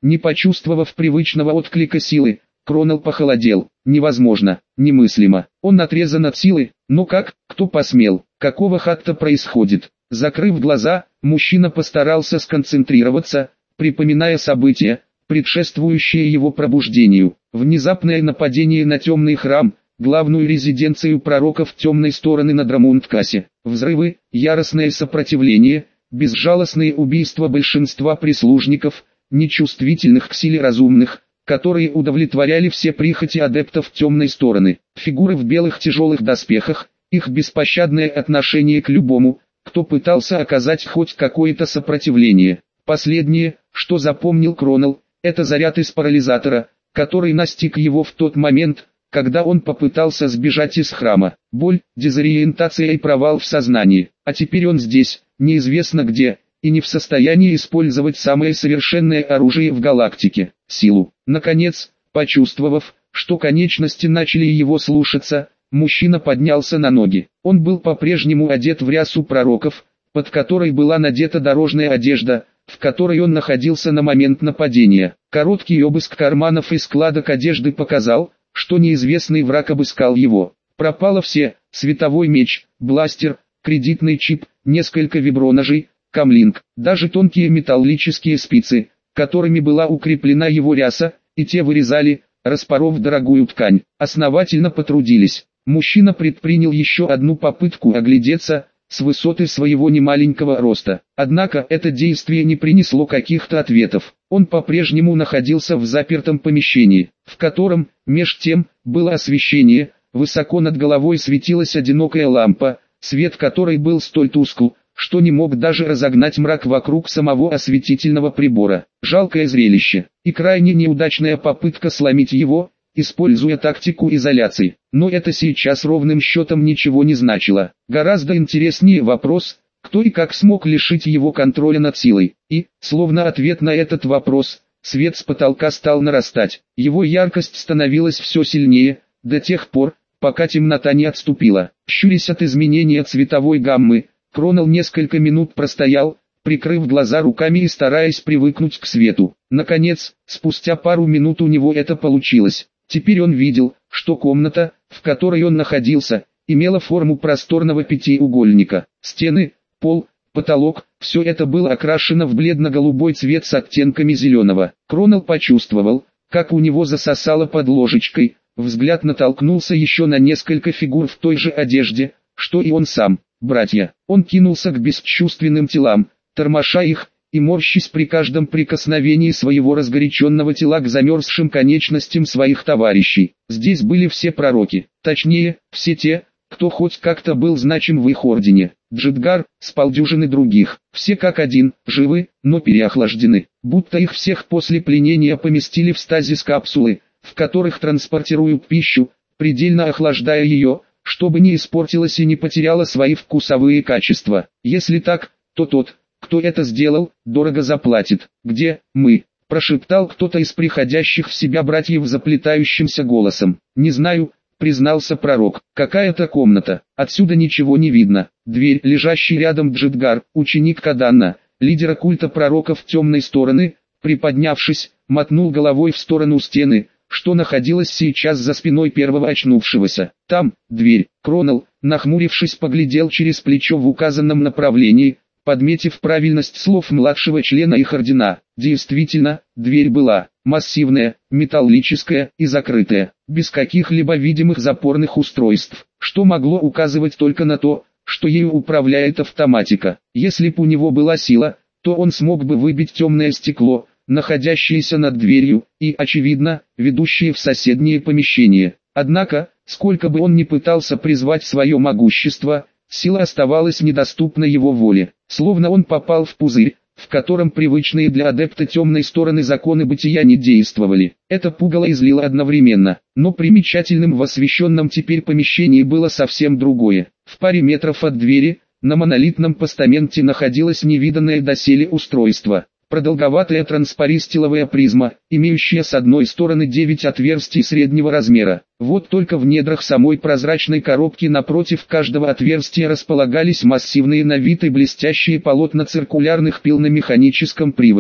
Не почувствовав привычного отклика силы, Кронал похолодел. Невозможно, немыслимо. Он отрезан от силы, но как, кто посмел, какого хатта происходит? Закрыв глаза, мужчина постарался сконцентрироваться, припоминая события, предшествующие его пробуждению. Внезапное нападение на темный храм, главную резиденцию пророков темной стороны на Драмунткасе. Взрывы, яростное сопротивление, безжалостные убийства большинства прислужников, нечувствительных к силе разумных, которые удовлетворяли все прихоти адептов темной стороны. Фигуры в белых тяжелых доспехах, их беспощадное отношение к любому, кто пытался оказать хоть какое-то сопротивление. Последнее, что запомнил Кронал, это заряд из парализатора, который настиг его в тот момент, когда он попытался сбежать из храма. Боль, дезориентация и провал в сознании. А теперь он здесь, неизвестно где, и не в состоянии использовать самое совершенное оружие в галактике – силу. Наконец, почувствовав, что конечности начали его слушаться, мужчина поднялся на ноги. Он был по-прежнему одет в рясу пророков, под которой была надета дорожная одежда, в которой он находился на момент нападения. Короткий обыск карманов и складок одежды показал, что неизвестный враг обыскал его. Пропало все: световой меч, бластер, кредитный чип, несколько виброножей, камлинг, даже тонкие металлические спицы, которыми была укреплена его ряса, и те вырезали, распоров дорогую ткань. Основательно потрудились. Мужчина предпринял еще одну попытку оглядеться, с высоты своего немаленького роста. Однако это действие не принесло каких-то ответов. Он по-прежнему находился в запертом помещении, в котором, меж тем, было освещение, высоко над головой светилась одинокая лампа, свет которой был столь тускл, что не мог даже разогнать мрак вокруг самого осветительного прибора. Жалкое зрелище, и крайне неудачная попытка сломить его, используя тактику изоляции. Но это сейчас ровным счетом ничего не значило. Гораздо интереснее вопрос, кто и как смог лишить его контроля над силой. И, словно ответ на этот вопрос, свет с потолка стал нарастать. Его яркость становилась все сильнее, до тех пор, пока темнота не отступила. Щурясь от изменения цветовой гаммы, Кронал несколько минут простоял, прикрыв глаза руками и стараясь привыкнуть к свету. Наконец, спустя пару минут у него это получилось. Теперь он видел, что комната, в которой он находился, имела форму просторного пятиугольника. Стены, пол, потолок – все это было окрашено в бледно-голубой цвет с оттенками зеленого. Кронал почувствовал, как у него засосало под ложечкой, взгляд натолкнулся еще на несколько фигур в той же одежде, что и он сам, братья. Он кинулся к бесчувственным телам, тормоша их, и морщись при каждом прикосновении своего разгоряченного тела к замерзшим конечностям своих товарищей. Здесь были все пророки, точнее, все те, кто хоть как-то был значим в их ордене. Джедгар, с полдюжины других, все как один, живы, но переохлаждены, будто их всех после пленения поместили в стазис капсулы, в которых транспортируют пищу, предельно охлаждая ее, чтобы не испортилась и не потеряла свои вкусовые качества. Если так, то тот, кто это сделал, дорого заплатит. «Где мы?» – прошептал кто-то из приходящих в себя братьев заплетающимся голосом. «Не знаю», – признался пророк. «Какая-то комната. Отсюда ничего не видно». Дверь, лежащий рядом Джедгар, ученик Каданна, лидера культа пророков темной стороны, приподнявшись, мотнул головой в сторону стены, что находилось сейчас за спиной первого очнувшегося. Там, дверь. Кронал, нахмурившись, поглядел через плечо в указанном направлении, подметив правильность слов младшего члена их ордена. Действительно, дверь была массивная, металлическая и закрытая, без каких-либо видимых запорных устройств, что могло указывать только на то, что ею управляет автоматика. Если б у него была сила, то он смог бы выбить темное стекло, находящееся над дверью, и, очевидно, ведущее в соседнее помещение. Однако, сколько бы он ни пытался призвать свое могущество, сила оставалась недоступна его воле, словно он попал в пузырь, в котором привычные для адепта темной стороны законы бытия не действовали. Это пугало и злило одновременно, но примечательным в освещенном теперь помещении было совсем другое. В паре метров от двери, на монолитном постаменте находилось невиданное доселе устройство. Продолговатая транспаристиловая призма, имеющая с одной стороны 9 отверстий среднего размера. Вот только в недрах самой прозрачной коробки напротив каждого отверстия располагались массивные на вид и блестящие полотна циркулярных пил на механическом приводе.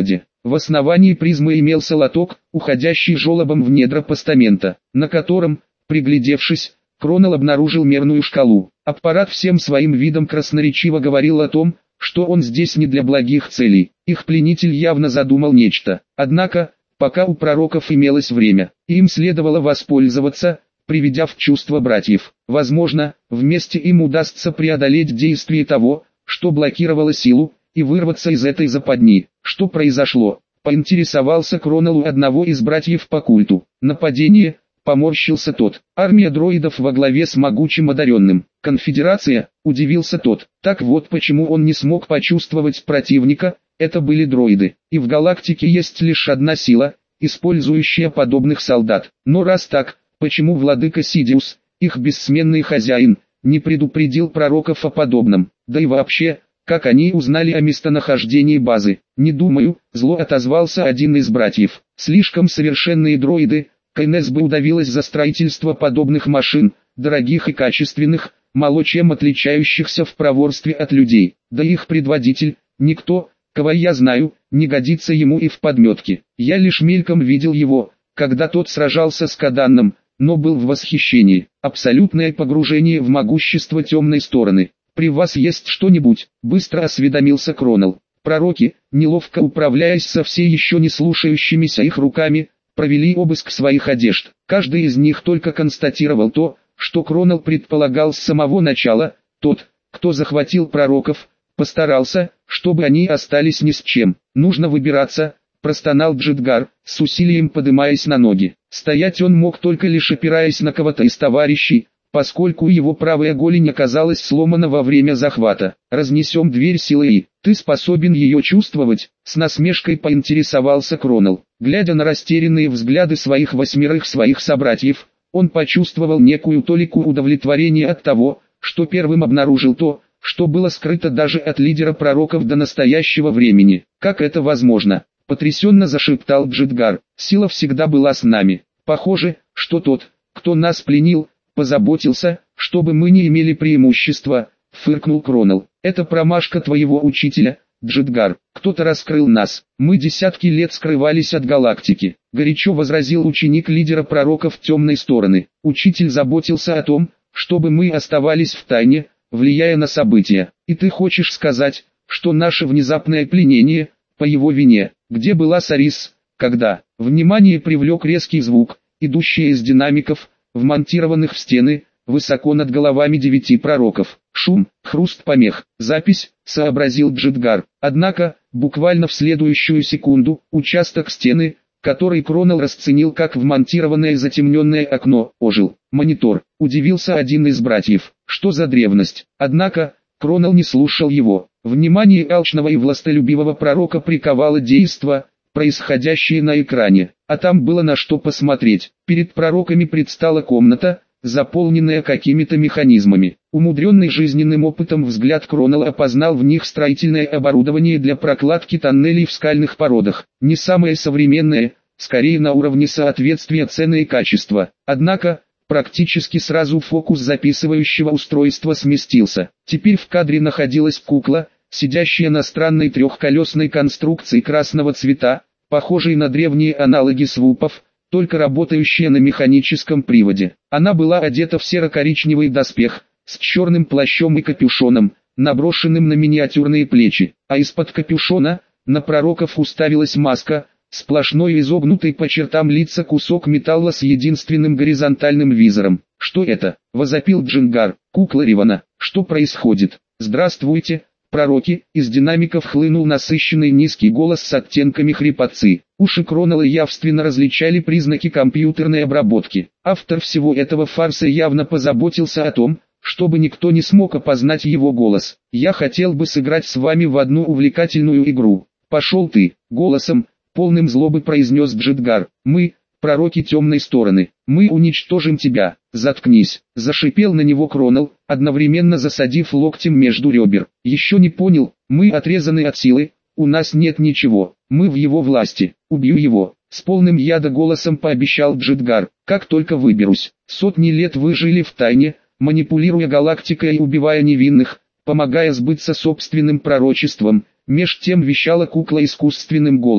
В основании призмы имелся лоток, уходящий желобом в недра постамента, на котором, приглядевшись, Кронел обнаружил мерную шкалу. Аппарат всем своим видом красноречиво говорил о том, что он здесь не для благих целей. Их пленитель явно задумал нечто. Однако, пока у пророков имелось время, им следовало воспользоваться, приведя в чувство братьев. Возможно, вместе им удастся преодолеть действие того, что блокировало силу, и вырваться из этой западни. Что произошло? Поинтересовался Кронел у одного из братьев по культу. Нападение, поморщился тот. Армия дроидов во главе с могучим одаренным. Конфедерация, удивился тот. Так вот почему он не смог почувствовать противника, это были дроиды. И в галактике есть лишь одна сила, использующая подобных солдат. Но раз так, почему владыка Сидиус, их бессменный хозяин, не предупредил пророков о подобном? Да и вообще, как они узнали о местонахождении базы? Не думаю, зло отозвался один из братьев. Слишком совершенные дроиды, КНС бы удавилась за строительство подобных машин, дорогих и качественных, мало чем отличающихся в проворстве от людей. Да их предводитель, никто, кого я знаю, не годится ему и в подметке. Я лишь мельком видел его, когда тот сражался с Каданном, но был в восхищении. Абсолютное погружение в могущество темной стороны. «При вас есть что-нибудь?» – быстро осведомился Кронел. Пророки, неловко управляясь со все еще не слушающимися их руками, провели обыск своих одежд. Каждый из них только констатировал то, что Кронел предполагал с самого начала. Тот, кто захватил пророков, постарался, чтобы они остались ни с чем. «Нужно выбираться», – простонал Джедгар, с усилием подымаясь на ноги. Стоять он мог только лишь опираясь на кого-то из товарищей, поскольку его правая голень оказалась сломана во время захвата. «Разнесем дверь силой и ты способен ее чувствовать?» — с насмешкой поинтересовался Кронел. Глядя на растерянные взгляды своих 8 своих собратьев, он почувствовал некую толику удовлетворения от того, что первым обнаружил то, что было скрыто даже от лидера пророков до настоящего времени. «Как это возможно?» — потрясенно зашептал Джедгар. «Сила всегда была с нами. Похоже, что тот, кто нас пленил, позаботился, чтобы мы не имели преимущества», — фыркнул Кронел. «Это промашка твоего учителя, Джедгар. Кто-то раскрыл нас. Мы десятки лет скрывались от галактики», — горячо возразил ученик лидера пророков темной стороны. «Учитель заботился о том, чтобы мы оставались в тайне, влияя на события. И ты хочешь сказать, что наше внезапное пленение, по его вине? Где была Сарис, когда?» Внимание привлек резкий звук, идущий из динамиков, вмонтированных в стены, высоко над головами 9 пророков. Шум, хруст помех, запись, сообразил Джедгар. Однако, буквально в следующую секунду, участок стены, который Кронел расценил как вмонтированное затемненное окно, ожил. «Монитор», удивился один из братьев. «Что за древность?» Однако, Кронел не слушал его. Внимание алчного и властолюбивого пророка приковало действо, происходящее на экране, а там было на что посмотреть. Перед пророками предстала комната, заполненная какими-то механизмами. Умудренный жизненным опытом взгляд Кронела опознал в них строительное оборудование для прокладки тоннелей в скальных породах. Не самое современное, скорее на уровне соответствия цены и качества. Однако, практически сразу фокус записывающего устройства сместился. Теперь в кадре находилась кукла, сидящая на странной трехколесной конструкции красного цвета, похожей на древние аналоги свупов, только работающая на механическом приводе. Она была одета в серо-коричневый доспех, с черным плащом и капюшоном, наброшенным на миниатюрные плечи, а из-под капюшона, на пророков уставилась маска, сплошной изогнутый по чертам лица кусок металла с единственным горизонтальным визором. «Что это?» – возопил Джедгар. «Кукла Ривана. Что происходит?» «Здравствуйте, пророки!» Из динамиков хлынул насыщенный низкий голос с оттенками хрипотцы. Уши Кронела явственно различали признаки компьютерной обработки. Автор всего этого фарса явно позаботился о том, чтобы никто не смог опознать его голос. «Я хотел бы сыграть с вами в одну увлекательную игру». «Пошел ты!» — голосом, полным злобы произнес Джедгар. «Мы, пророки темной стороны, мы уничтожим тебя». «Заткнись!» — зашипел на него Кронел, одновременно засадив локтем между ребер. «Еще не понял, мы отрезаны от силы, у нас нет ничего, мы в его власти, убью его». С полным яда голосом пообещал Джедгар. «Как только выберусь». Сотни лет вы жили в тайне, манипулируя галактикой и убивая невинных, помогая сбыться собственным пророчеством, меж тем вещала кукла искусственным голосом.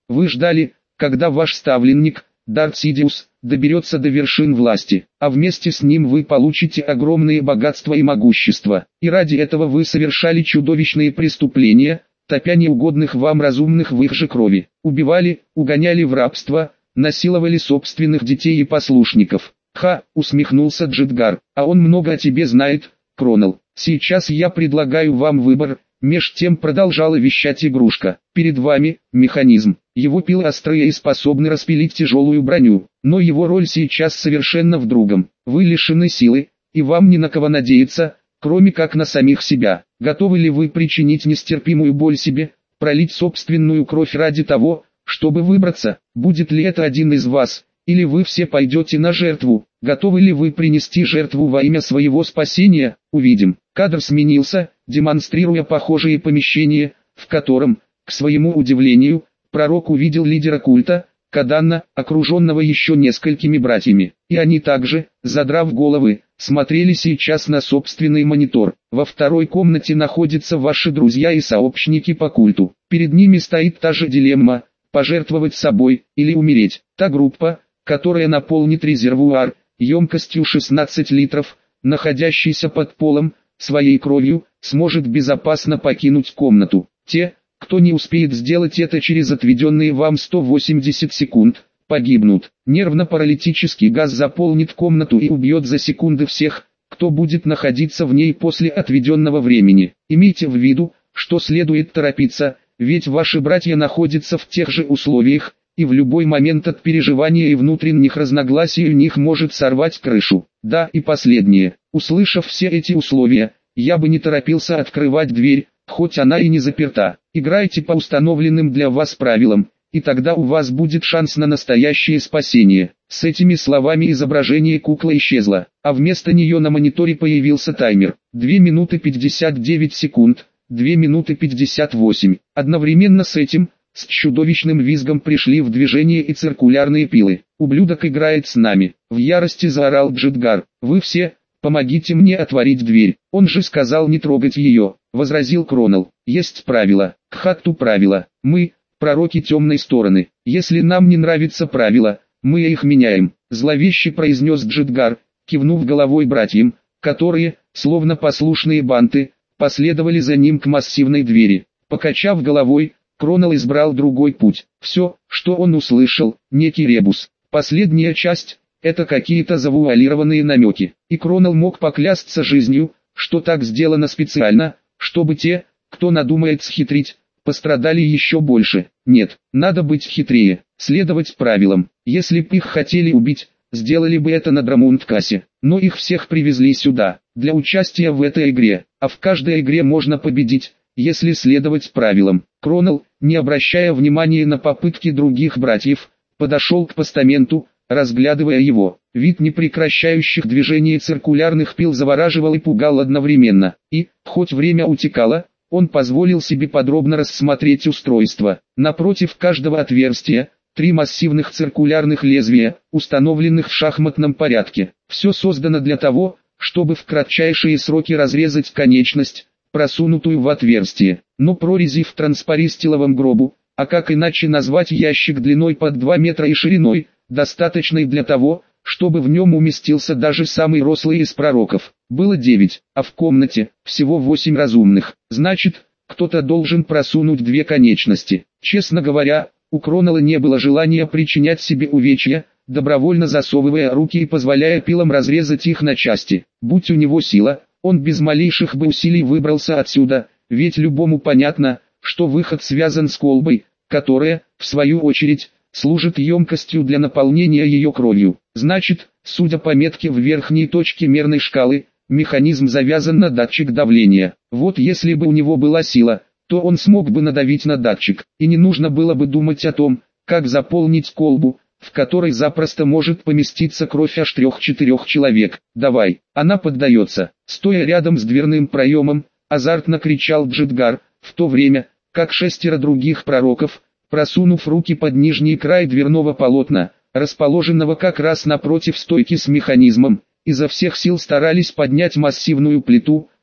Вы ждали, когда ваш ставленник, Дарт Сидиус, доберется до вершин власти, а вместе с ним вы получите огромные богатства и могущество. И ради этого вы совершали чудовищные преступления, топя неугодных вам разумных в их же крови. Убивали, угоняли в рабство, насиловали собственных детей и послушников. Ха, усмехнулся Джедгар, а он много о тебе знает, Кронел. Сейчас я предлагаю вам выбор. Меж тем продолжала вещать игрушка. Перед вами механизм. Его пилы острые и способны распилить тяжелую броню. Но его роль сейчас совершенно в другом. Вы лишены силы, и вам не на кого надеяться, кроме как на самих себя. Готовы ли вы причинить нестерпимую боль себе, пролить собственную кровь ради того, чтобы выбраться? Будет ли это один из вас, или вы все пойдете на жертву? Готовы ли вы принести жертву во имя своего спасения? Увидим. Кадр сменился, демонстрируя похожее помещение, в котором, к своему удивлению, пророк увидел лидера культа, Каданна, окруженного еще несколькими братьями. И они также, задрав головы, смотрели сейчас на собственный монитор. Во второй комнате находятся ваши друзья и сообщники по культу. Перед ними стоит та же дилемма – пожертвовать собой или умереть. Та группа, которая наполнит резервуар, емкостью 16 литров, находящийся под полом, своей кровью, сможет безопасно покинуть комнату. Те, кто не успеет сделать это через отведенные вам 180 секунд, погибнут. Нервно-паралитический газ заполнит комнату и убьет за секунды всех, кто будет находиться в ней после отведенного времени. Имейте в виду, что следует торопиться, ведь ваши братья находятся в тех же условиях, и в любой момент от переживания и внутренних разногласий у них может сорвать крышу. Да, и последнее. Услышав все эти условия, я бы не торопился открывать дверь, хоть она и не заперта. Играйте по установленным для вас правилам, и тогда у вас будет шанс на настоящее спасение. С этими словами изображение куклы исчезло, а вместо нее на мониторе появился таймер. 2 минуты 59 секунд, 2 минуты 58. Одновременно с этим, с чудовищным визгом пришли в движение и циркулярные пилы. «Ублюдок играет с нами!» — в ярости заорал Джедгар. «Вы все, помогите мне отворить дверь!» «Он же сказал не трогать ее!» — возразил Кронел. «Есть правила, Кхатту правила. Мы, пророки темной стороны. Если нам не нравится правила, мы их меняем», — зловеще произнес Джедгар, кивнув головой братьям, которые, словно послушные банты, последовали за ним к массивной двери. Покачав головой, Кронел избрал другой путь. Все, что он услышал, некий ребус. Последняя часть — это какие-то завуалированные намеки. И Кронел мог поклясться жизнью, что так сделано специально, чтобы те, кто надумает схитрить, пострадали еще больше. Нет, надо быть хитрее, следовать правилам. Если б их хотели убить, сделали бы это на Драмундкасе. Но их всех привезли сюда, для участия в этой игре. А в каждой игре можно победить, если следовать правилам. Кронел, не обращая внимания на попытки других братьев, подошел к постаменту, разглядывая его. Вид непрекращающих движений циркулярных пил завораживал и пугал одновременно. И, хоть время утекало, он позволил себе подробно рассмотреть устройство. Напротив каждого отверстия, 3 массивных циркулярных лезвия, установленных в шахматном порядке. Все создано для того, чтобы в кратчайшие сроки разрезать конечность, просунутую в отверстие. Но прорези в транспористиловом гробу, а как иначе назвать ящик длиной под 2 метра и шириной, достаточной для того, чтобы в нем уместился даже самый рослый из пророков. Было 9, а в комнате всего 8 разумных. Значит, кто-то должен просунуть 2 конечности. Честно говоря, у Кронела не было желания причинять себе увечья, добровольно засовывая руки и позволяя пилам разрезать их на части. Будь у него сила, он без малейших бы усилий выбрался отсюда, ведь любому понятно, что выход связан с колбой, которая, в свою очередь, служит емкостью для наполнения ее кровью. Значит, судя по метке в верхней точке мерной шкалы, механизм завязан на датчик давления. Вот если бы у него была сила, то он смог бы надавить на датчик, и не нужно было бы думать о том, как заполнить колбу, в которой запросто может поместиться кровь аж 3-4 человек. «Давай!» Она поддается. Стоя рядом с дверным проемом, азартно кричал Джедгар, в то время, как 6 других пророков, просунув руки под нижний край дверного полотна, расположенного как раз напротив стойки с механизмом, изо всех сил старались поднять массивную плиту,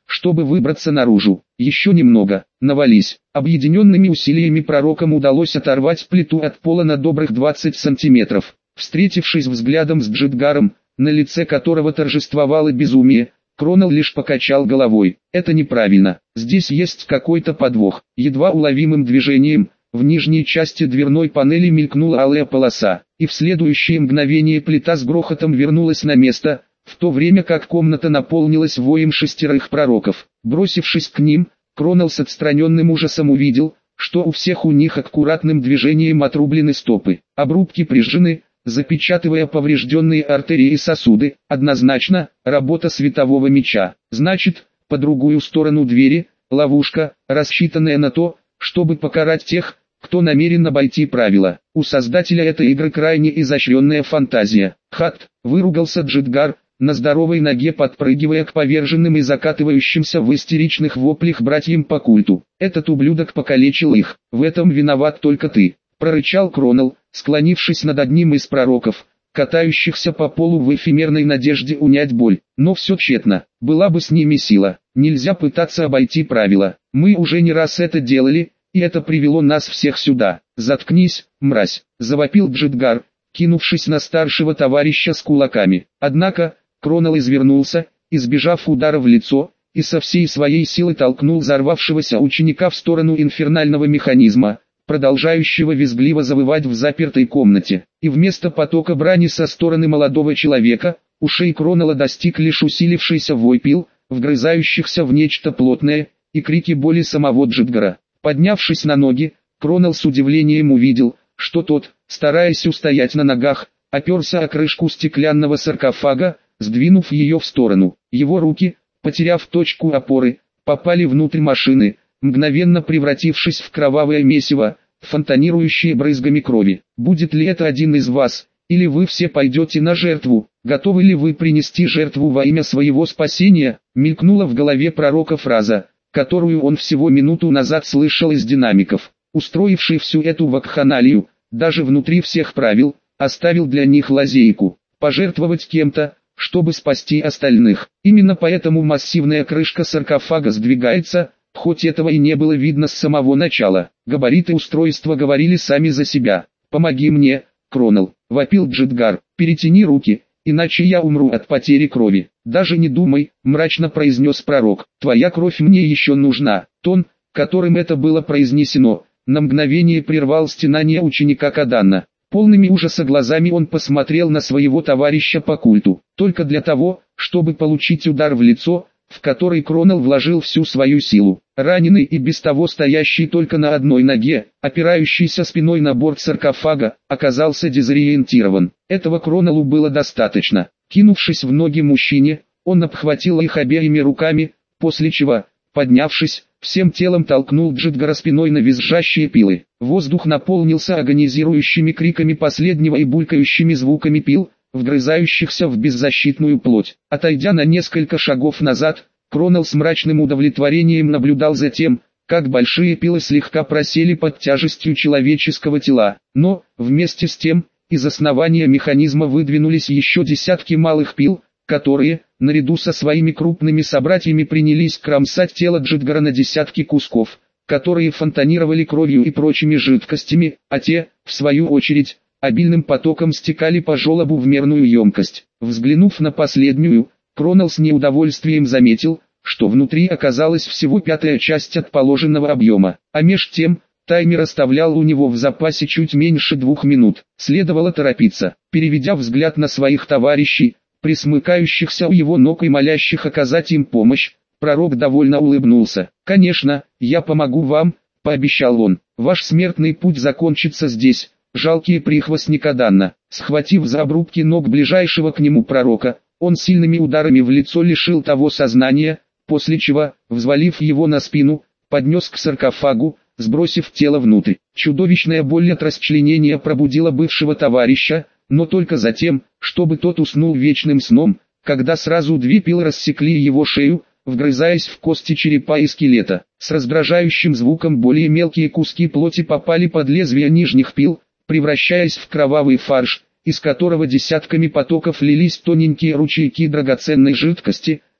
чтобы выбраться наружу. Еще немного, навались. Объединенными усилиями пророкам удалось оторвать плиту от пола на добрых 20 сантиметров. Встретившись взглядом с Джедгаром, на лице которого торжествовало безумие, Кронел лишь покачал головой. Это неправильно, здесь есть какой-то подвох. Едва уловимым движением, в нижней части дверной панели мелькнула алая полоса, и в следующее мгновение плита с грохотом вернулась на место, в то время как комната наполнилась воем 6 пророков. Бросившись к ним, Кронел с отстраненным ужасом увидел, что у всех у них аккуратным движением отрублены стопы. Обрубки прижжены, запечатывая поврежденные артерии и сосуды. Однозначно, работа светового меча. Значит, по другую сторону двери, ловушка, рассчитанная на то, чтобы покарать тех, кто намерен обойти правила. У создателя этой игры крайне изощренная фантазия. Хат, выругался Джедгар, на здоровой ноге подпрыгивая к поверженным и закатывающимся в истеричных воплях братьям по культу. Этот ублюдок покалечил их. В этом виноват только ты, прорычал Кронел, склонившись над одним из пророков, катающихся по полу в эфемерной надежде унять боль. Но все тщетно. Была бы с ними сила. Нельзя пытаться обойти правила. Мы уже не раз это делали, и это привело нас всех сюда. Заткнись, мразь, завопил Джедгар, кинувшись на старшего товарища с кулаками. Однако, Кронел извернулся, избежав удара в лицо, и со всей своей силы толкнул взорвавшегося ученика в сторону инфернального механизма, продолжающего визгливо завывать в запертой комнате. И вместо потока брани со стороны молодого человека, ушей Кронела достиг лишь усилившийся вой пил, вгрызающихся в нечто плотное, и крики боли самого Джедгара. Поднявшись на ноги, Кронел с удивлением увидел, что тот, стараясь устоять на ногах, оперся о крышку стеклянного саркофага, сдвинув ее в сторону. Его руки, потеряв точку опоры, попали внутрь машины, мгновенно превратившись в кровавое месиво, фонтанирующее брызгами крови. Будет ли это один из вас, или вы все пойдете на жертву? Готовы ли вы принести жертву во имя своего спасения? Мелькнула в голове пророка фраза, которую он всего минуту назад слышал из динамиков. Устроивший всю эту вакханалию, даже внутри всех правил, оставил для них лазейку, пожертвовать кем-то, чтобы спасти остальных. Именно поэтому массивная крышка саркофага сдвигается, хоть этого и не было видно с самого начала. Габариты устройства говорили сами за себя. «Помоги мне, Кронел», — вопил Джедгар, — «перетяни руки, иначе я умру от потери крови». «Даже не думай», — мрачно произнес пророк, — «твоя кровь мне еще нужна». Тон, которым это было произнесено, на мгновение прервал стенание ученика Каданна. Полными ужаса глазами он посмотрел на своего товарища по культу, только для того, чтобы получить удар в лицо, в который Кронел вложил всю свою силу. Раненый и без того стоящий только на одной ноге, опирающийся спиной на борт саркофага, оказался дезориентирован. Этого Кронелу было достаточно. Кинувшись в ноги мужчине, он обхватил их обеими руками, после чего, поднявшись, всем телом толкнул Джедгара спиной на визжащие пилы. Воздух наполнился агонизирующими криками последнего и булькающими звуками пил, вгрызающихся в беззащитную плоть. Отойдя на несколько шагов назад, Кронел с мрачным удовлетворением наблюдал за тем, как большие пилы слегка просели под тяжестью человеческого тела. Но, вместе с тем, из основания механизма выдвинулись еще десятки малых пил, которые, наряду со своими крупными собратьями, принялись кромсать тело Джедгара на десятки кусков, которые фонтанировали кровью и прочими жидкостями, а те, в свою очередь, обильным потоком стекали по желобу в мерную емкость. Взглянув на последнюю, Кронел с неудовольствием заметил, что внутри оказалась всего 1/5 часть от положенного объема, а меж тем, таймер оставлял у него в запасе чуть меньше 2 минут. Следовало торопиться. Переведя взгляд на своих товарищей, присмыкающихся у его ног и молящих оказать им помощь, пророк довольно улыбнулся. «Конечно, я помогу вам», — пообещал он. «Ваш смертный путь закончится здесь, жалкие прихвостни Каданна». Схватив за обрубки ног ближайшего к нему пророка, он сильными ударами в лицо лишил того сознания, после чего, взвалив его на спину, поднес к саркофагу, сбросив тело внутрь. Чудовищная боль от расчленения пробудила бывшего товарища, но только затем, чтобы тот уснул вечным сном, когда сразу 2 пилы рассекли его шею, вгрызаясь в кости черепа и скелета. С раздражающим звуком более мелкие куски плоти попали под лезвие нижних пил, превращаясь в кровавый фарш, из которого десятками потоков лились тоненькие ручейки драгоценной жидкости,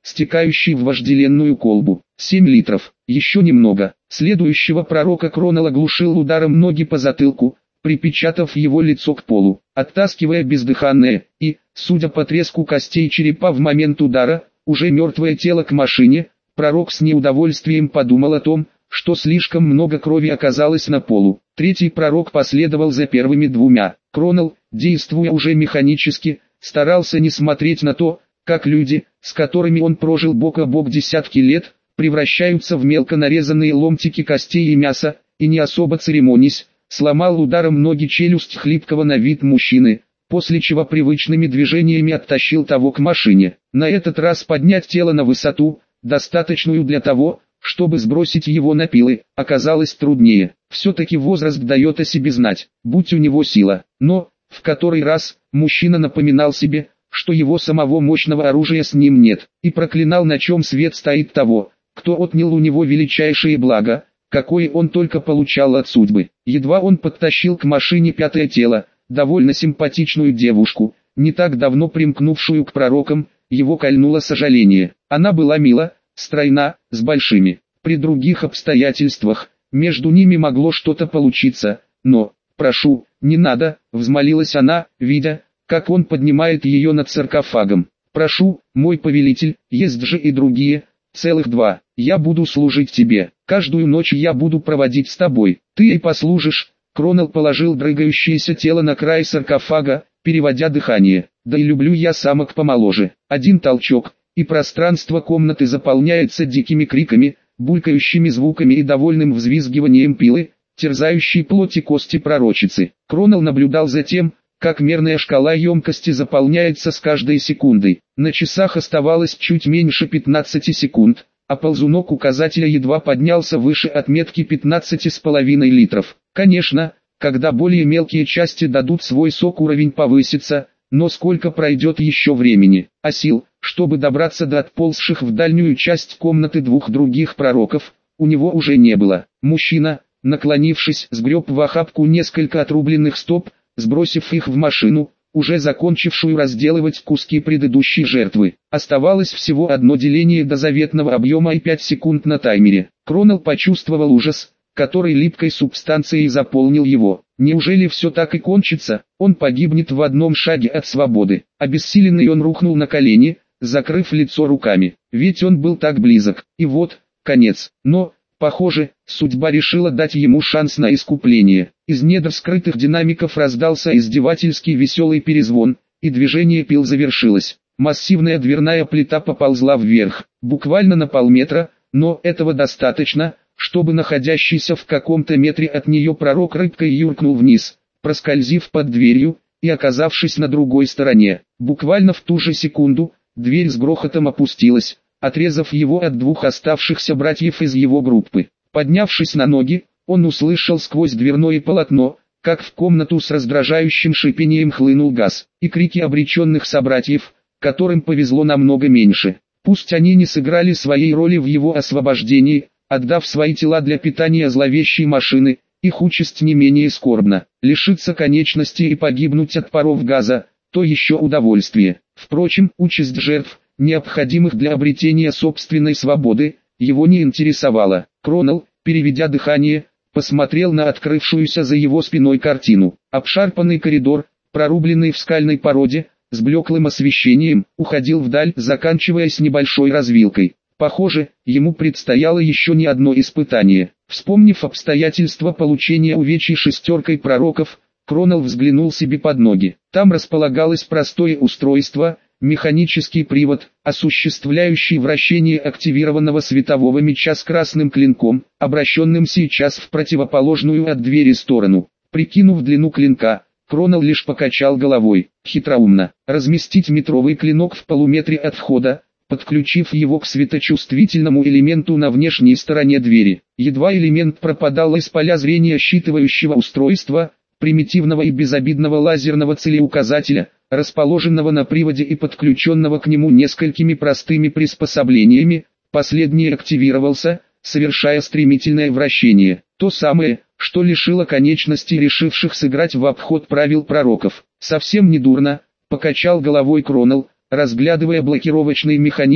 стекающий в вожделенную колбу. 7 литров, еще немного. Следующего пророка Кронел оглушил ударом ноги по затылку, припечатав его лицо к полу, оттаскивая бездыханное и, судя по треску костей черепа в момент удара, уже мертвое тело к машине. Пророк с неудовольствием подумал о том, что слишком много крови оказалось на полу. Третий пророк последовал за первыми двумя. Кронел, действуя уже механически, старался не смотреть на то, как люди, с которыми он прожил бок о бок десятки лет, превращаются в мелко нарезанные ломтики костей и мяса, и не особо церемонясь, сломал ударом ноги челюсть хлипкого на вид мужчины, после чего привычными движениями оттащил того к машине. На этот раз поднять тело на высоту, достаточную для того, чтобы сбросить его на пилы, оказалось труднее. Все-таки возраст дает о себе знать, будь у него сила. Но, в который раз, мужчина напоминал себе, что его самого мощного оружия с ним нет, и проклинал, на чем свет стоит того, кто отнял у него величайшее благо, какое он только получал от судьбы. Едва он подтащил к машине пятое тело, довольно симпатичную девушку, не так давно примкнувшую к пророкам, его кольнуло сожаление. Она была мила, стройна, с большими. При других обстоятельствах, между ними могло что-то получиться, но, прошу, не надо, взмолилась она, видя, как он поднимает ее над саркофагом. Прошу, мой повелитель, есть же и другие, целых 2. Я буду служить тебе, каждую ночь я буду проводить с тобой, ты и послужишь. Кронел положил дрыгающееся тело на край саркофага, переводя дыхание. Да и люблю я самок помоложе. Один толчок, и пространство комнаты заполняется дикими криками, булькающими звуками и довольным взвизгиванием пилы, терзающей плоть и кости пророчицы. Кронел наблюдал за тем, как мерная шкала емкости заполняется с каждой секундой. На часах оставалось чуть меньше 15 секунд, а ползунок указателя едва поднялся выше отметки 15,5 литров. Конечно, когда более мелкие части дадут свой сок, уровень повысится, но сколько пройдет еще времени, а сил, чтобы добраться до отползших в дальнюю часть комнаты 2 других пророков, у него уже не было. Мужчина, наклонившись, сгреб в охапку несколько отрубленных стоп, сбросив их в машину, уже закончившую разделывать куски предыдущей жертвы. Оставалось всего одно деление до заветного объема и 5 секунд на таймере. Кронел почувствовал ужас, который липкой субстанцией заполнил его. Неужели все так и кончится? Он погибнет в одном шаге от свободы. Обессиленный он рухнул на колени, закрыв лицо руками. Ведь он был так близок. И вот, конец. Но, похоже, судьба решила дать ему шанс на искупление. Из недр скрытых динамиков раздался издевательский веселый перезвон, и движение пил завершилось. Массивная дверная плита поползла вверх, буквально на полметра, но этого достаточно, чтобы находящийся в каком-то метре от нее пророк рыбкой юркнул вниз, проскользив под дверью, и оказавшись на другой стороне. Буквально в ту же секунду, дверь с грохотом опустилась, отрезав его от 2 оставшихся братьев из его группы. Поднявшись на ноги, он услышал сквозь дверное полотно, как в комнату с раздражающим шипением хлынул газ, и крики обреченных собратьев, которым повезло намного меньше. Пусть они не сыграли своей роли в его освобождении, отдав свои тела для питания зловещей машины, их участь не менее скорбна. Лишиться конечности и погибнуть от паров газа – то еще удовольствие. Впрочем, участь жертв, необходимых для обретения собственной свободы, его не интересовала. Кронел, переведя дыхание, посмотрел на открывшуюся за его спиной картину. Обшарпанный коридор, прорубленный в скальной породе, с блеклым освещением, уходил вдаль, заканчиваясь небольшой развилкой. Похоже, ему предстояло еще не одно испытание. Вспомнив обстоятельства получения увечий 6 пророков, Кронел взглянул себе под ноги. Там располагалось простое устройство, механический привод, осуществляющий вращение активированного светового меча с красным клинком, обращенным сейчас в противоположную от двери сторону. Прикинув длину клинка, Кронел лишь покачал головой. Хитроумно. Разместить метровый клинок в полуметре от входа, подключив его к светочувствительному элементу на внешней стороне двери. Едва элемент пропадал из поля зрения считывающего устройства, примитивного и безобидного лазерного целеуказателя, расположенного на приводе и подключенного к нему несколькими простыми приспособлениями, последний активировался, совершая стремительное вращение. То самое, что лишило конечностей решивших сыграть в обход правил пророков. Совсем недурно, покачал головой Кронел, разглядывая блокировочный механизм,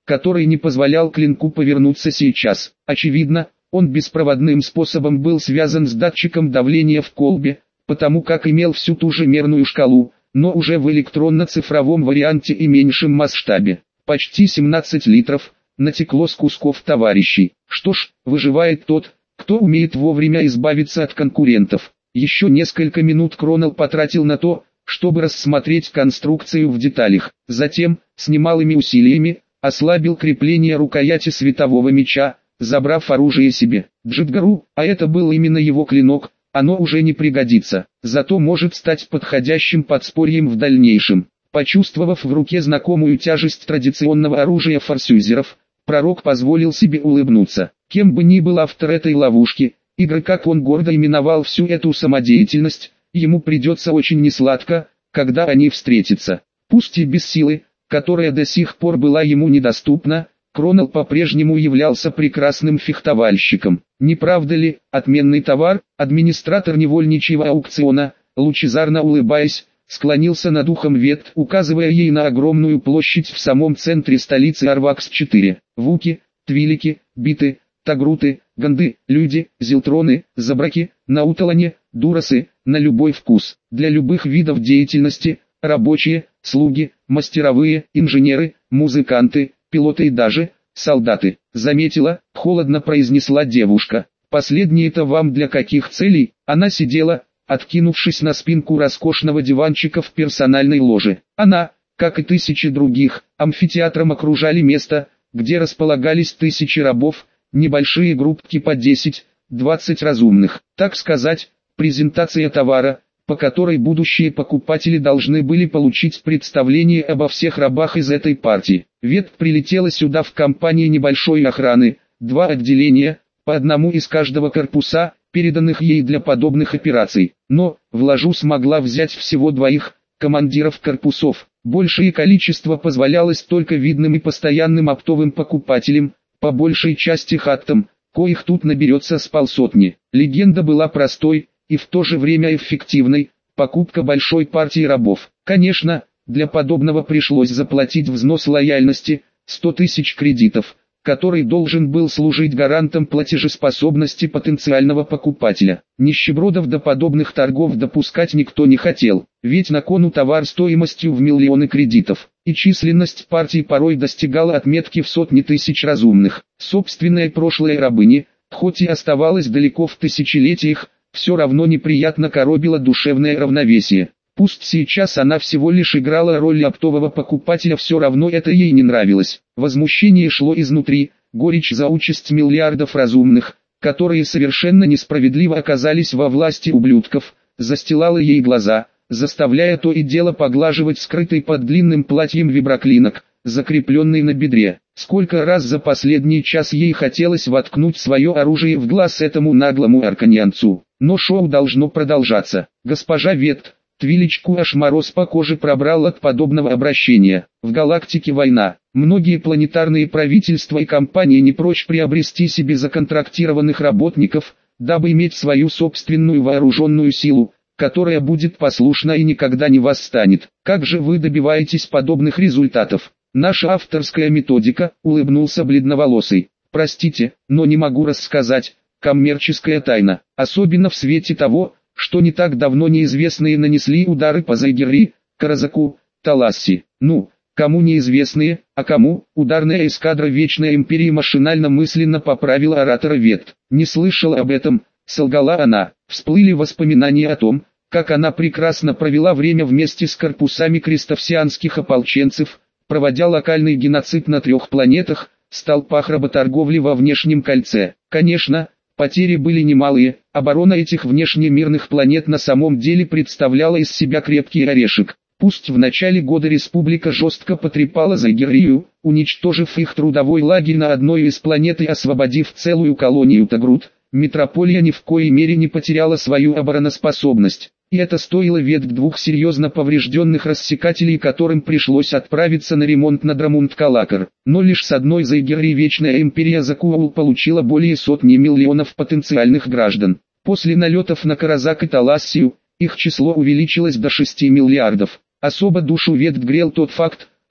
который не позволял клинку повернуться сейчас. Очевидно, он беспроводным способом был связан с датчиком давления в колбе, потому как имел всю ту же мерную шкалу, но уже в электронно-цифровом варианте и меньшем масштабе. Почти 17 литров натекло с кусков товарищей. Что ж, выживает тот, кто умеет вовремя избавиться от конкурентов. Еще несколько минут Кронел потратил на то, чтобы рассмотреть конструкцию в деталях. Затем, с немалыми усилиями, ослабил крепление рукояти светового меча, забрав оружие себе. Джидгару, а это был именно его клинок, оно уже не пригодится, зато может стать подходящим подспорьем в дальнейшем. Почувствовав в руке знакомую тяжесть традиционного оружия форсюзеров, пророк позволил себе улыбнуться. Кем бы ни был автор этой ловушки, игры, как он гордо именовал всю эту самодеятельность, ему придется очень несладко, когда они встретятся. Пусть и без силы, которая до сих пор была ему недоступна, Кронел по-прежнему являлся прекрасным фехтовальщиком. Не правда ли, отменный товар? Администратор невольничьего аукциона, лучезарно улыбаясь, склонился над ухом Вет, указывая ей на огромную площадь в самом центре столицы Арвакс-4. Вуки, твилики, биты, тагруты, ганды, люди, зилтроны, забраки, науталане, дурасы, на любой вкус. Для любых видов деятельности, рабочие, слуги, мастеровые, инженеры, музыканты, пилоты и даже солдаты. Заметила, холодно произнесла девушка. Последнее-то вам для каких целей? Она сидела, откинувшись на спинку роскошного диванчика в персональной ложе. Она, как и тысячи других, амфитеатром окружали место, где располагались тысячи рабов, небольшие группки по 10-20 разумных. Так сказать, презентация товара, по которой будущие покупатели должны были получить представление обо всех рабах из этой партии. Вет прилетела сюда в компании небольшой охраны, 2 отделения, по одному из каждого корпуса, переданных ей для подобных операций. Но, в ложу смогла взять всего 2 командиров корпусов. Большее количество позволялось только видным и постоянным оптовым покупателям, по большей части хаттам, коих тут наберется с полсотни. Легенда была простой и в то же время эффективной: покупка большой партии рабов. Конечно, для подобного пришлось заплатить взнос лояльности, 100 тысяч кредитов, который должен был служить гарантом платежеспособности потенциального покупателя. Нищебродов до подобных торгов допускать никто не хотел, ведь на кону товар стоимостью в миллионы кредитов, и численность партий порой достигала отметки в сотни тысяч разумных. Собственное прошлое рабыни, хоть и оставалось далеко в тысячелетиях, все равно неприятно коробило душевное равновесие. Пусть сейчас она всего лишь играла роль оптового покупателя, все равно это ей не нравилось. Возмущение шло изнутри, горечь за участь миллиардов разумных, которые совершенно несправедливо оказались во власти ублюдков, застилала ей глаза, заставляя то и дело поглаживать скрытый под длинным платьем виброклинок, закрепленный на бедре. Сколько раз за последний час ей хотелось воткнуть свое оружие в глаз этому наглому арканьянцу. Но шоу должно продолжаться. Госпожа Вет, Твилечку аж мороз по коже пробрал от подобного обращения. В галактике война. Многие планетарные правительства и компании не прочь приобрести себе законтрактированных работников, дабы иметь свою собственную вооруженную силу, которая будет послушна и никогда не восстанет. Как же вы добиваетесь подобных результатов? Наша авторская методика, улыбнулся бледноволосый. Простите, но не могу рассказать. Коммерческая тайна, особенно в свете того, что не так давно неизвестные нанесли удары по Зайгерри, Каразаку, Таласси. Ну, кому неизвестные, а кому? Ударная эскадра Вечной Империи машинально мысленно поправила оратора Вет. Не слышала об этом, солгала она. Всплыли воспоминания о том, как она прекрасно провела время вместе с корпусами крестовсианских ополченцев, проводя локальный геноцид на 3 планетах, столпах работорговли во внешнем кольце. Конечно, потери были немалые, оборона этих внешнемирных планет на самом деле представляла из себя крепкий орешек. Пусть в начале года республика жестко потрепала Зайгеррию, уничтожив их трудовой лагерь на одной из планет и освободив целую колонию Тагрут, метрополия ни в коей мере не потеряла свою обороноспособность. И это стоило Вет 2 серьезно поврежденных рассекателей, которым пришлось отправиться на ремонт на Драмунд-Калакар. Но лишь с одной Зайгерри Вечная Империя Закуаул получила более сотни миллионов потенциальных граждан. После налетов на Каразак и Талассию, их число увеличилось до 6 миллиардов. Особо душу Вет грел тот факт,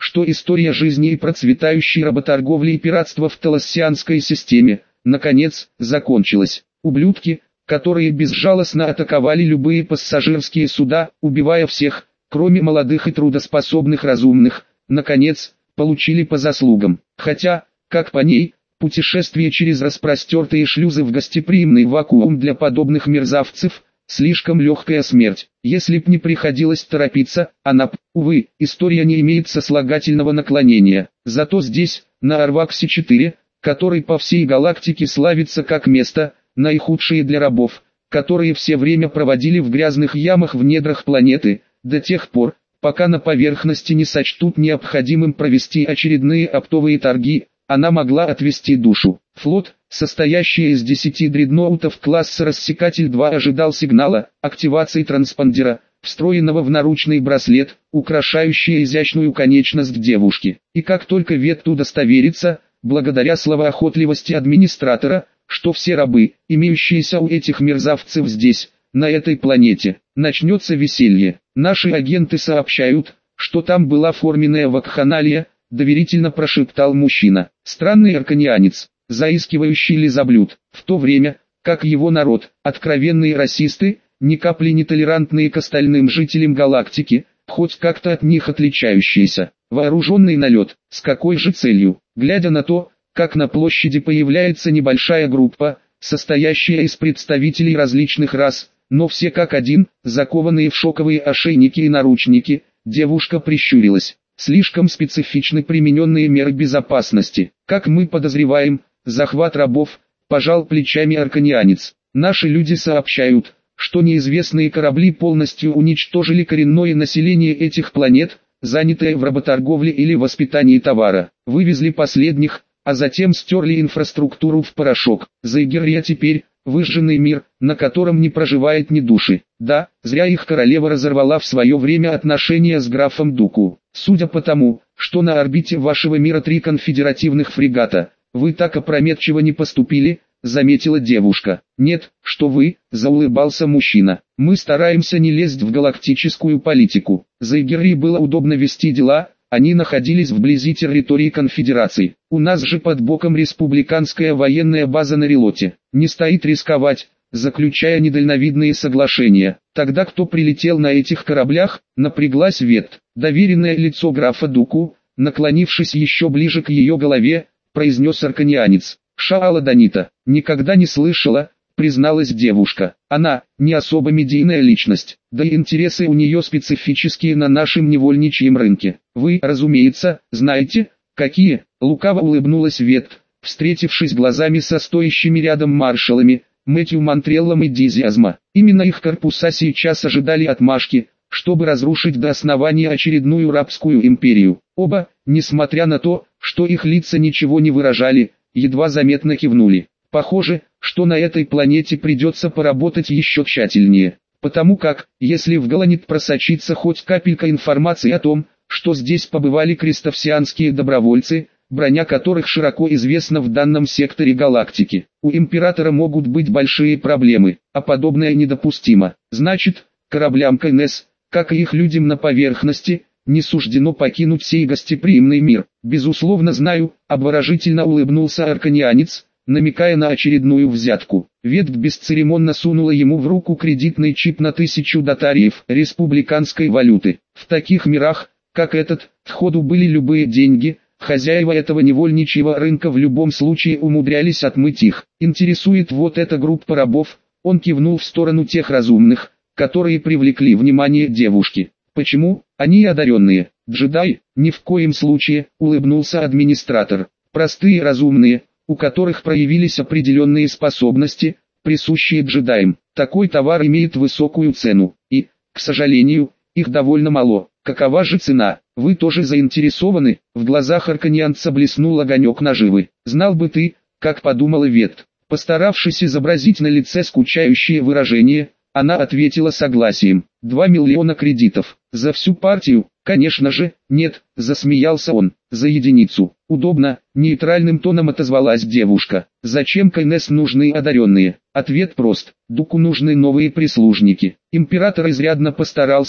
что история жизни и процветающей работорговли и пиратства в талассианской системе, наконец, закончилась. Ублюдки, которые безжалостно атаковали любые пассажирские суда, убивая всех, кроме молодых и трудоспособных разумных, наконец, получили по заслугам. Хотя, как по ней, путешествие через распростертые шлюзы в гостеприимный вакуум для подобных мерзавцев – слишком легкая смерть. Если б не приходилось торопиться, увы, история не имеет сослагательного наклонения. Зато здесь, на Арваксе-4, который по всей галактике славится как место, наихудшее для рабов, которые все время проводили в грязных ямах в недрах планеты, до тех пор, пока на поверхности не сочтут необходимым провести очередные оптовые торги, она могла отвести душу. Флот, состоящий из 10 дредноутов класса «Рассекатель-2», ожидал сигнала активации транспондера, встроенного в наручный браслет, украшающий изящную конечность девушки. И как только Вет удостоверится, благодаря словоохотливости администратора, что все рабы, имеющиеся у этих мерзавцев здесь, на этой планете, начнется веселье. Наши агенты сообщают, что там была форменная вакханалия, доверительно прошептал мужчина. Странный арканианец, заискивающий лизоблюд, в то время, как его народ, откровенные расисты, ни капли не толерантные к остальным жителям галактики, хоть как-то от них отличающиеся. Вооруженный налет, с какой же целью? Глядя на то, как на площади появляется небольшая группа, состоящая из представителей различных рас, но все как один, закованные в шоковые ошейники и наручники, девушка прищурилась. Слишком специфичны примененные меры безопасности. Как мы подозреваем, захват рабов, пожал плечами арканианец. Наши люди сообщают, что неизвестные корабли полностью уничтожили коренное население этих планет, занятое в работорговле или воспитании товара. Вывезли последних, а затем стерли инфраструктуру в порошок. Заигерья теперь выжженный мир, на котором не проживает ни души. Да, зря их королева разорвала в свое время отношения с графом Дуку. Судя по тому, что на орбите вашего мира 3 конфедеративных фрегата, вы так опрометчиво не поступили, заметила девушка. Нет, что вы, заулыбался мужчина. Мы стараемся не лезть в галактическую политику. Заигерьи было удобно вести дела, они находились вблизи территории конфедерации. У нас же под боком республиканская военная база на Релоте. Не стоит рисковать, заключая недальновидные соглашения. Тогда кто прилетел на этих кораблях, напряглась Вет. Доверенное лицо графа Дуку, наклонившись еще ближе к ее голове, произнес арканианец. Шаала Данита, никогда не слышала, призналась девушка. Она не особо медийная личность, да и интересы у нее специфические на нашем невольничьем рынке. Вы, разумеется, знаете, какие? Лукаво улыбнулась Вет, встретившись глазами со стоящими рядом маршалами, Мэтью Монтреллом и Дизиазма. Именно их корпуса сейчас ожидали отмашки, чтобы разрушить до основания очередную рабскую империю. Оба, несмотря на то, что их лица ничего не выражали, едва заметно кивнули. Похоже, что на этой планете придется поработать еще тщательнее, потому как, если в Галанит просочится хоть капелька информации о том, что здесь побывали крестовсианские добровольцы, броня которых широко известна в данном секторе галактики, у Императора могут быть большие проблемы, а подобное недопустимо. Значит, кораблям КНС, как и их людям на поверхности, не суждено покинуть сей гостеприимный мир. Безусловно знаю, обворожительно улыбнулся арканианец, намекая на очередную взятку. Ветвь бесцеремонно сунула ему в руку кредитный чип на 1000 дотариев республиканской валюты. В таких мирах, как этот, в ходу были любые деньги, хозяева этого невольничьего рынка в любом случае умудрялись отмыть их. Интересует вот эта группа рабов, он кивнул в сторону тех разумных, которые привлекли внимание девушки. Почему? Они одаренные. Джедай? Ни в коем случае, улыбнулся администратор. Простые разумные, у которых проявились определенные способности, присущие джедаям. Такой товар имеет высокую цену, и, к сожалению, их довольно мало. Какова же цена? Вы тоже заинтересованы? В глазах арканианца блеснул огонек наживы. Знал бы ты, как подумала Вет. Постаравшись изобразить на лице скучающее выражение, она ответила согласием. 2 миллиона кредитов. За всю партию? Конечно же, нет, засмеялся он. За единицу. Удобно, нейтральным тоном отозвалась девушка. Зачем КНС нужны одаренные? Ответ прост. Дуку нужны новые прислужники. Император изрядно постарался,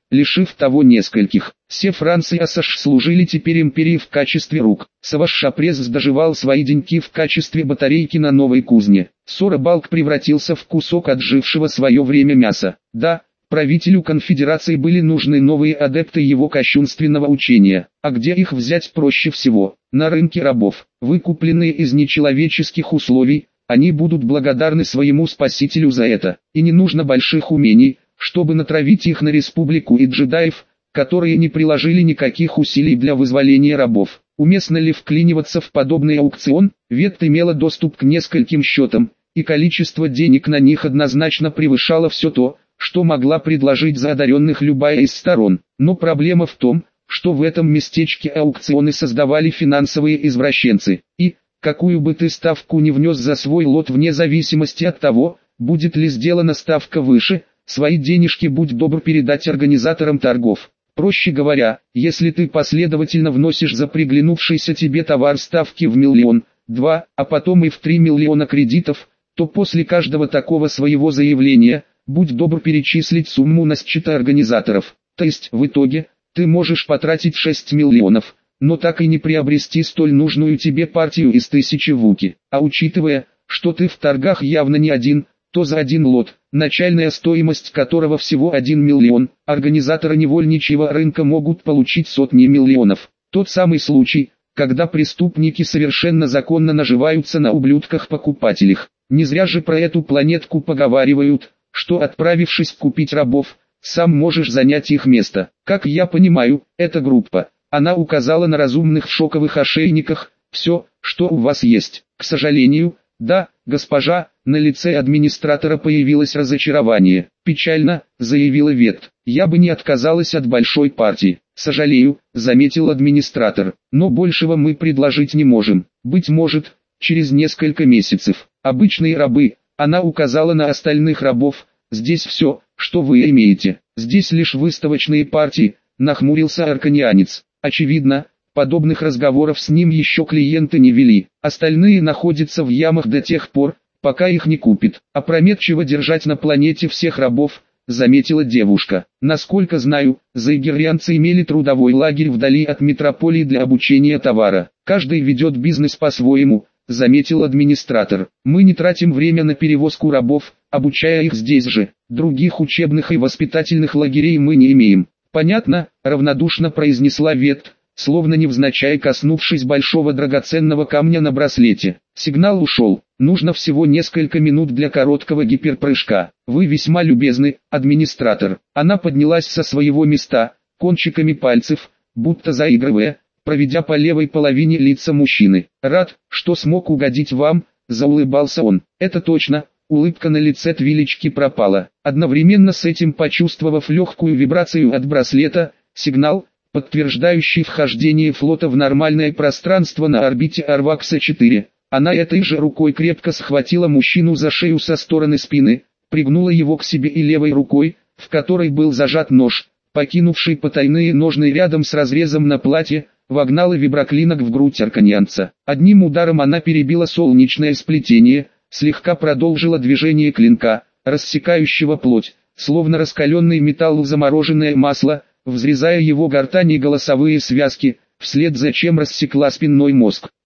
лишив того нескольких. Все Франции Асаш служили теперь империи в качестве рук. Саваш-Шапрез доживал свои деньки в качестве батарейки на новой кузне. Сора-Балк превратился в кусок отжившего свое время мяса. Да, правителю конфедерации были нужны новые адепты его кощунственного учения. А где их взять проще всего? На рынке рабов, выкупленные из нечеловеческих условий. Они будут благодарны своему спасителю за это. И не нужно больших умений, чтобы натравить их на республику и джедаев, которые не приложили никаких усилий для вызволения рабов. Уместно ли вклиниваться в подобный аукцион? Ветт имела доступ к нескольким счетам, и количество денег на них однозначно превышало все то, что могла предложить за одаренных любая из сторон. Но проблема в том, что в этом местечке аукционы создавали финансовые извращенцы, и, какую бы ты ставку ни внес за свой лот вне зависимости от того, будет ли сделана ставка выше, свои денежки будь добр передать организаторам торгов. Проще говоря, если ты последовательно вносишь за приглянувшийся тебе товар ставки в 1 миллион, 2, а потом и в 3 миллиона кредитов, то после каждого такого своего заявления, будь добр перечислить сумму на счета организаторов. То есть, в итоге, ты можешь потратить 6 миллионов, но так и не приобрести столь нужную тебе партию из 1000 вуки. А учитывая, что ты в торгах явно не один, то за один лот, начальная стоимость которого всего 1 миллион, организаторы невольничьего рынка могут получить сотни миллионов. Тот самый случай, когда преступники совершенно законно наживаются на ублюдках-покупателях. Не зря же про эту планетку поговаривают, что отправившись купить рабов, сам можешь занять их место. Как я понимаю, эта группа. Она указала на разумных в шоковых ошейниках, все, что у вас есть. К сожалению, да, госпожа, на лице администратора появилось разочарование. Печально, заявила Ветт. Я бы не отказалась от большой партии. Сожалею, заметил администратор, но большего мы предложить не можем. Быть может, через несколько месяцев. Обычные рабы, она указала на остальных рабов, здесь все, что вы имеете. Здесь лишь выставочные партии, нахмурился арканианец. Очевидно, подобных разговоров с ним еще клиенты не вели. Остальные находятся в ямах до тех пор, пока их не купит. Опрометчиво держать на планете всех рабов, заметила девушка. Насколько знаю, заигеррианцы имели трудовой лагерь вдали от метрополии для обучения товара. Каждый ведет бизнес по-своему, заметил администратор. Мы не тратим время на перевозку рабов, обучая их здесь же. Других учебных и воспитательных лагерей мы не имеем. Понятно, равнодушно произнесла Ветт, словно невзначай коснувшись большого драгоценного камня на браслете. Сигнал ушел. Нужно всего несколько минут для короткого гиперпрыжка. Вы весьма любезны, администратор. Она поднялась со своего места, кончиками пальцев, будто заигрывая, проведя по левой половине лица мужчины. Рад, что смог угодить вам, заулыбался он. Это точно. Улыбка на лице Твилечки пропала. Одновременно с этим, почувствовав легкую вибрацию от браслета, сигнал, подтверждающий вхождение флота в нормальное пространство на орбите Арвакса-4, она этой же рукой крепко схватила мужчину за шею со стороны спины, пригнула его к себе и левой рукой, в которой был зажат нож, покинувший потайные ножны рядом с разрезом на платье, вогнала виброклинок в грудь арканианца. Одним ударом она перебила солнечное сплетение, слегка продолжила движение клинка, рассекающего плоть, словно раскаленный металл в замороженное масло, взрезая его гортань и голосовые связки, вслед за чем рассекла спинной мозг.